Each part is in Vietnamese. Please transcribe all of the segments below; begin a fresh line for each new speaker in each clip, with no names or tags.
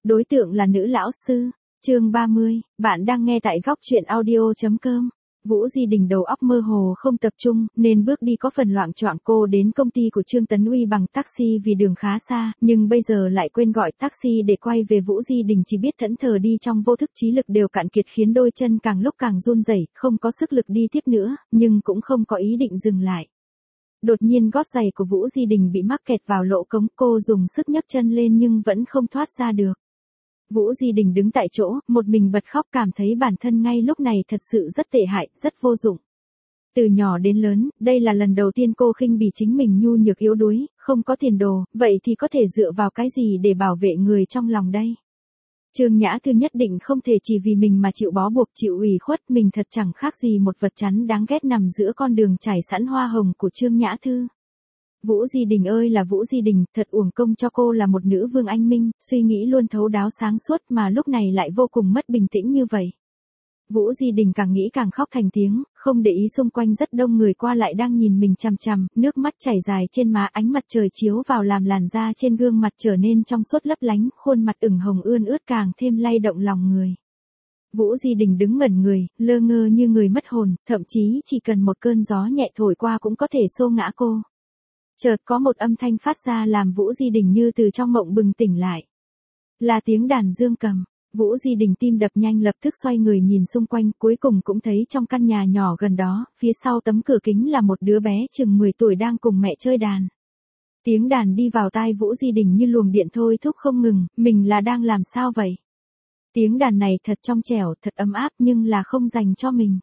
Đối tượng là nữ lão sư. Chương 30, bạn đang nghe tại góc truyện audio.com. Vũ Di Đình đầu óc mơ hồ không tập trung, nên bước đi có phần loạng choạng. Cô đến công ty của Trương Tấn Uy bằng taxi vì đường khá xa, nhưng bây giờ lại quên gọi taxi để quay về. Vũ Di Đình chỉ biết thẫn thờ đi trong vô thức, trí lực đều cạn kiệt khiến đôi chân càng lúc càng run rẩy, không có sức lực đi tiếp nữa, nhưng cũng không có ý định dừng lại. Đột nhiên gót giày của Vũ Di Đình bị mắc kẹt vào lỗ cống, cô dùng sức nhấc chân lên nhưng vẫn không thoát ra được. Vũ Di Đình đứng tại chỗ, một mình bật khóc, cảm thấy bản thân ngay lúc này thật sự rất tệ hại, rất vô dụng. Từ nhỏ đến lớn, đây là lần đầu tiên cô khinh bỉ chính mình nhu nhược yếu đuối, không có tiền đồ, vậy thì có thể dựa vào cái gì để bảo vệ người trong lòng đây? Trương Nhã Thư nhất định không thể chỉ vì mình mà chịu bó buộc, chịu ủy khuất, mình thật chẳng khác gì một vật chắn đáng ghét nằm giữa con đường trải sẵn hoa hồng của Trương Nhã Thư. Vũ Di Đình ơi là Vũ Di Đình, thật uổng công cho cô là một nữ vương anh minh, suy nghĩ luôn thấu đáo sáng suốt mà lúc này lại vô cùng mất bình tĩnh như vậy. Vũ Di Đình càng nghĩ càng khóc thành tiếng, không để ý xung quanh rất đông người qua lại đang nhìn mình chằm chằm, nước mắt chảy dài trên má, ánh mặt trời chiếu vào làm làn da trên gương mặt trở nên trong suốt lấp lánh, khuôn mặt ửng hồng ươn ướt càng thêm lay động lòng người. Vũ Di Đình đứng ngẩn người, lơ ngơ như người mất hồn, thậm chí chỉ cần một cơn gió nhẹ thổi qua cũng có thể xô ngã cô. Chợt có một âm thanh phát ra làm Vũ Di Đình như từ trong mộng bừng tỉnh lại. Là tiếng đàn dương cầm. Vũ Di Đình tim đập nhanh, lập tức xoay người nhìn xung quanh, cuối cùng cũng thấy trong căn nhà nhỏ gần đó, phía sau tấm cửa kính là một đứa bé chừng 10 tuổi đang cùng mẹ chơi đàn. Tiếng đàn đi vào tai Vũ Di Đình như luồng điện thôi thúc không ngừng, mình là đang làm sao vậy? Tiếng đàn này thật trong trẻo, thật ấm áp nhưng là không dành cho mình.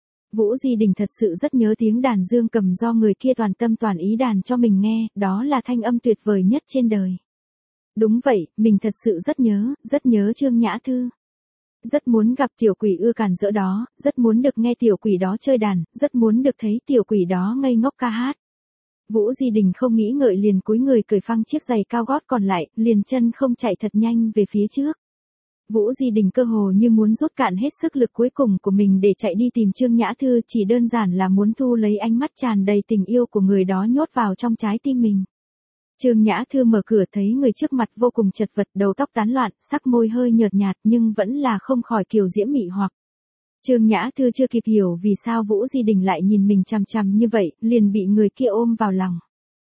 Vũ Di Đình thật sự rất nhớ tiếng đàn dương cầm do người kia toàn tâm toàn ý đàn cho mình nghe, đó là thanh âm tuyệt vời nhất trên đời. Đúng vậy, mình thật sự rất nhớ Trương Nhã Thư. Rất muốn gặp tiểu quỷ ưa càn rỡ đó, rất muốn được nghe tiểu quỷ đó chơi đàn, rất muốn được thấy tiểu quỷ đó ngây ngốc ca hát. Vũ Di Đình không nghĩ ngợi liền cúi người cởi phăng chiếc giày cao gót còn lại, liền chân không chạy thật nhanh về phía trước. Vũ Di Đình cơ hồ như muốn rút cạn hết sức lực cuối cùng của mình để chạy đi tìm Trương Nhã Thư, chỉ đơn giản là muốn thu lấy ánh mắt tràn đầy tình yêu của người đó nhốt vào trong trái tim mình. Trương Nhã Thư mở cửa thấy người trước mặt vô cùng chật vật, đầu tóc tán loạn, sắc môi hơi nhợt nhạt nhưng vẫn là không khỏi kiều diễm mị hoặc. Trương Nhã Thư chưa kịp hiểu vì sao Vũ Di Đình lại nhìn mình chằm chằm như vậy, liền bị người kia ôm vào lòng.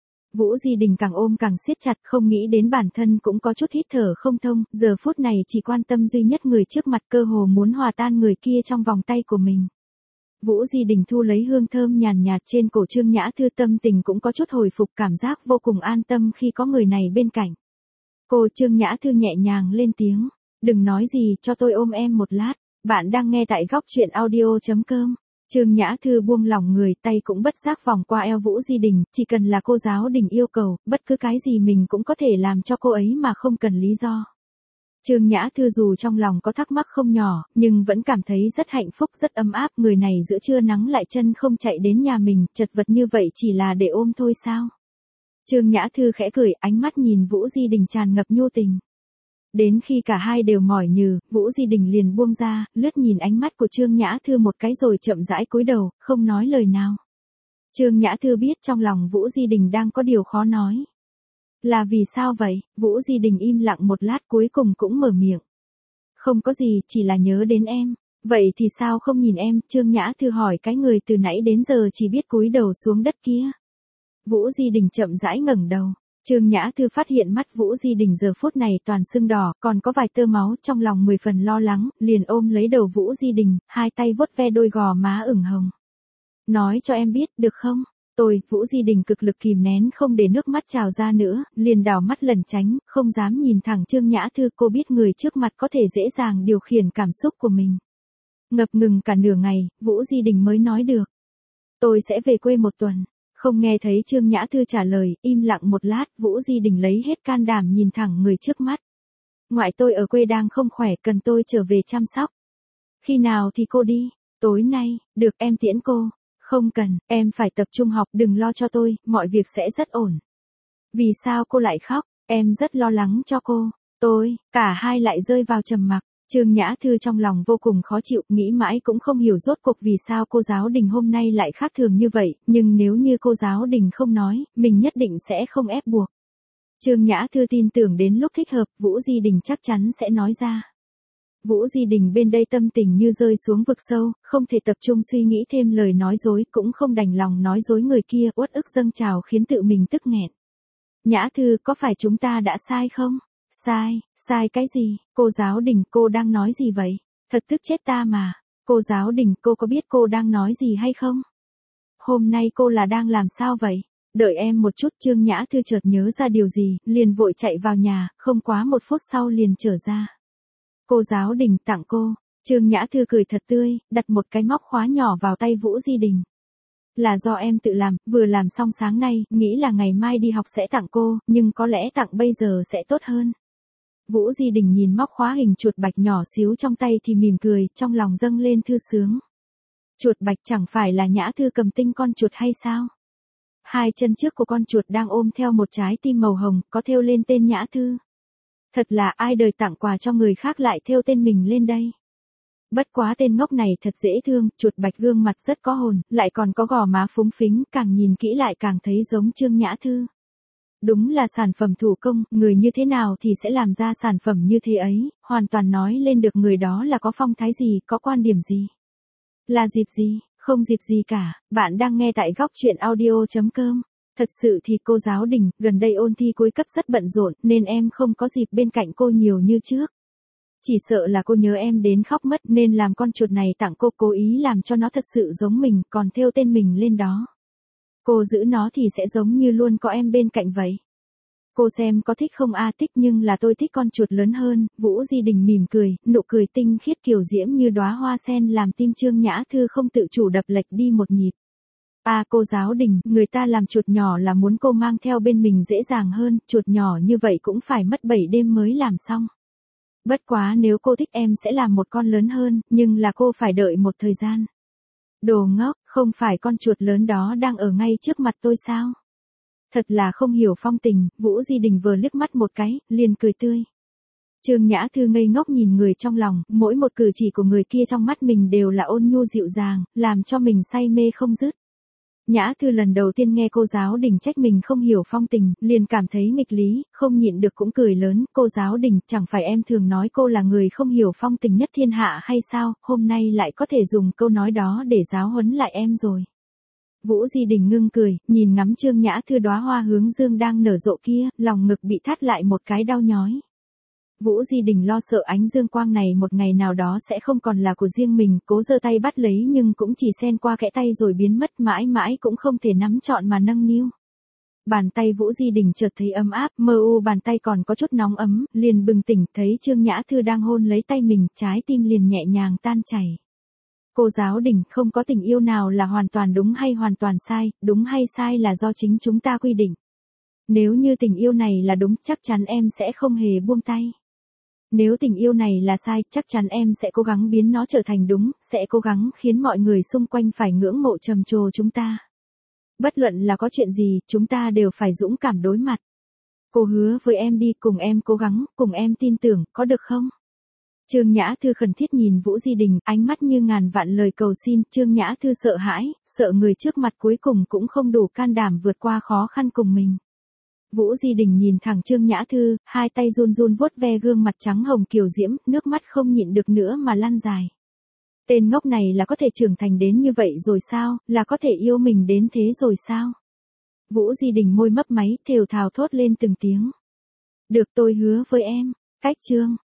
Vũ Di Đình càng ôm càng siết chặt, không nghĩ đến bản thân cũng có chút hít thở không thông, giờ phút này chỉ quan tâm duy nhất người trước mặt, cơ hồ muốn hòa tan người kia trong vòng tay của mình. Vũ Di Đình thu lấy hương thơm nhàn nhạt trên cổ Trương Nhã Thư, tâm tình cũng có chút hồi phục, cảm giác vô cùng an tâm khi có người này bên cạnh. Cô Trương Nhã Thư nhẹ nhàng lên tiếng, đừng nói gì, cho tôi ôm em một lát. Bạn đang nghe tại góc truyện audio.com. Trương Nhã Thư buông lỏng người, tay cũng bất giác vòng qua eo Vũ Di Đình, chỉ cần là cô giáo Đình yêu cầu, bất cứ cái gì mình cũng có thể làm cho cô ấy mà không cần lý do. Trương Nhã Thư dù trong lòng có thắc mắc không nhỏ, nhưng vẫn cảm thấy rất hạnh phúc, rất ấm áp, người này giữa trưa nắng lại chân không chạy đến nhà mình, chật vật như vậy chỉ là để ôm thôi sao? Trương Nhã Thư khẽ cười, ánh mắt nhìn Vũ Di Đình tràn ngập nhu tình. Đến khi cả hai đều mỏi nhừ, Vũ Di Đình liền buông ra, lướt nhìn ánh mắt của Trương Nhã Thư một cái rồi chậm rãi cúi đầu, không nói lời nào. Trương Nhã Thư biết trong lòng Vũ Di Đình đang có điều khó nói. Là vì sao vậy? Vũ Di Đình im lặng một lát cuối cùng cũng mở miệng. Không có gì, chỉ là nhớ đến em. Vậy thì sao không nhìn em? Trương Nhã Thư hỏi cái người từ nãy đến giờ chỉ biết cúi đầu xuống đất kia. Vũ Di Đình chậm rãi ngẩng đầu. Trương Nhã Thư phát hiện mắt Vũ Di Đình giờ phút này toàn sưng đỏ, còn có vài tơ máu, trong lòng 10 phần lo lắng, liền ôm lấy đầu Vũ Di Đình, hai tay vuốt ve đôi gò má ửng hồng. Nói cho em biết, được không? Vũ Di Đình cực lực kìm nén không để nước mắt trào ra nữa, liền đảo mắt lẩn tránh, không dám nhìn thẳng Trương Nhã Thư, cô biết người trước mặt có thể dễ dàng điều khiển cảm xúc của mình. Ngập ngừng cả nửa ngày, Vũ Di Đình mới nói được. Tôi sẽ về quê một tuần. Không nghe thấy Trương Nhã Thư trả lời, im lặng một lát, Vũ Di Đình lấy hết can đảm nhìn thẳng người trước mắt. Ngoại tôi ở quê đang không khỏe, cần tôi trở về chăm sóc. Khi nào thì cô đi? Tối nay, được em tiễn cô. Không cần, em phải tập trung học, đừng lo cho tôi, mọi việc sẽ rất ổn. Vì sao cô lại khóc? Em rất lo lắng cho cô. Cả hai lại rơi vào trầm mặc. Trương Nhã Thư trong lòng vô cùng khó chịu, nghĩ mãi cũng không hiểu rốt cuộc vì sao cô giáo Đình hôm nay lại khác thường như vậy, nhưng nếu như cô giáo Đình không nói, mình nhất định sẽ không ép buộc. Trương Nhã Thư tin tưởng đến lúc thích hợp, Vũ Di Đình chắc chắn sẽ nói ra. Vũ Di Đình bên đây tâm tình như rơi xuống vực sâu, không thể tập trung suy nghĩ thêm lời nói dối, cũng không đành lòng nói dối người kia, uất ức dâng trào khiến tự mình tức nghẹn. Nhã Thư, có phải chúng ta đã sai không? Sai cái gì? Cô Giáo Đình, cô đang nói gì vậy? Thật tức chết ta mà. Cô Giáo Đình, cô có biết cô đang nói gì hay không? Hôm nay cô là đang làm sao vậy? Đợi em một chút. Trương Nhã Thư chợt nhớ ra điều gì, liền vội chạy vào nhà, không quá 1 phút sau liền trở ra. Cô Giáo Đình tặng cô. Trương Nhã Thư cười thật tươi, đặt một cái móc khóa nhỏ vào tay Vũ Di Đình. Là do em tự làm, vừa làm xong sáng nay, nghĩ là ngày mai đi học sẽ tặng cô, nhưng có lẽ tặng bây giờ sẽ tốt hơn. Vũ Di Đình nhìn móc khóa hình chuột bạch nhỏ xíu trong tay thì mỉm cười, trong lòng dâng lên thư sướng. Chuột bạch chẳng phải là Nhã Thư cầm tinh con chuột hay sao? Hai chân trước của con chuột đang ôm theo một trái tim màu hồng, có thêu lên tên Nhã Thư. Thật là ai đời tặng quà cho người khác lại thêu tên mình lên đây. Bất quá tên ngốc này thật dễ thương, chuột bạch gương mặt rất có hồn, lại còn có gò má phúng phính, càng nhìn kỹ lại càng thấy giống Trương Nhã Thư. Đúng là sản phẩm thủ công, người như thế nào thì sẽ làm ra sản phẩm như thế ấy, hoàn toàn nói lên được người đó là có phong thái gì, có quan điểm gì. Là dịp gì? Không dịp gì cả. Bạn đang nghe tại góc truyện audio.com. Thật sự thì cô Giáo Đình, gần đây ôn thi cuối cấp rất bận rộn, nên em không có dịp bên cạnh cô nhiều như trước. Chỉ sợ là cô nhớ em đến khóc mất nên làm con chuột này tặng cô, cố ý làm cho nó thật sự giống mình, còn thêu tên mình lên đó. Cô giữ nó thì sẽ giống như luôn có em bên cạnh vậy. Cô xem có thích không? Thích, nhưng là tôi thích con chuột lớn hơn. Vũ Di Đình mỉm cười, nụ cười tinh khiết kiều diễm như đóa hoa sen làm tim Trương Nhã Thư không tự chủ đập lệch đi một nhịp. Cô Giáo Đình, người ta làm chuột nhỏ là muốn cô mang theo bên mình dễ dàng hơn, chuột nhỏ như vậy cũng phải mất 7 đêm mới làm xong. Bất quá nếu cô thích em sẽ làm một con lớn hơn, nhưng là cô phải đợi một thời gian. Đồ ngốc, không phải con chuột lớn đó đang ở ngay trước mặt tôi sao? Thật là không hiểu phong tình. Vũ Di Đình vừa liếc mắt một cái, liền cười tươi. Trương Nhã Thư ngây ngốc nhìn người trong lòng, mỗi một cử chỉ của người kia trong mắt mình đều là ôn nhu dịu dàng, làm cho mình say mê không dứt. Nhã Thư lần đầu tiên nghe cô Giáo Đình trách mình không hiểu phong tình, liền cảm thấy nghịch lý, không nhịn được cũng cười lớn. Cô Giáo Đình, chẳng phải em thường nói cô là người không hiểu phong tình nhất thiên hạ hay sao, hôm nay lại có thể dùng câu nói đó để giáo huấn lại em rồi. Vũ Di Đình ngưng cười, nhìn ngắm Trương Nhã Thư đóa hoa hướng dương đang nở rộ kia, lòng ngực bị thắt lại một cái đau nhói. Vũ Di Đình lo sợ ánh dương quang này một ngày nào đó sẽ không còn là của riêng mình, cố giơ tay bắt lấy nhưng cũng chỉ xen qua kẽ tay rồi biến mất, mãi mãi cũng không thể nắm trọn mà nâng niu. Bàn tay Vũ Di Đình chợt thấy ấm áp, mơ u bàn tay còn có chút nóng ấm, liền bừng tỉnh thấy Trương Nhã Thư đang hôn lấy tay mình, trái tim liền nhẹ nhàng tan chảy. Cô Giáo Đình, không có tình yêu nào là hoàn toàn đúng hay hoàn toàn sai, đúng hay sai là do chính chúng ta quy định. Nếu như tình yêu này là đúng, chắc chắn em sẽ không hề buông tay. Nếu tình yêu này là sai, chắc chắn em sẽ cố gắng biến nó trở thành đúng, sẽ cố gắng khiến mọi người xung quanh phải ngưỡng mộ trầm trồ chúng ta. Bất luận là có chuyện gì, chúng ta đều phải dũng cảm đối mặt. Cô hứa với em đi, cùng em cố gắng, cùng em tin tưởng, có được không? Trương Nhã Thư khẩn thiết nhìn Vũ Di Đình, ánh mắt như ngàn vạn lời cầu xin. Trương Nhã Thư sợ hãi, sợ người trước mặt cuối cùng cũng không đủ can đảm vượt qua khó khăn cùng mình. Vũ Di Đình nhìn thẳng Trương Nhã Thư, hai tay run run vuốt ve gương mặt trắng hồng kiều diễm, nước mắt không nhịn được nữa mà lăn dài. Tên ngốc này là có thể trưởng thành đến như vậy rồi sao, là có thể yêu mình đến thế rồi sao? Vũ Di Đình môi mấp máy, thều thào thốt lên từng tiếng. Được, tôi hứa với em. Cách chương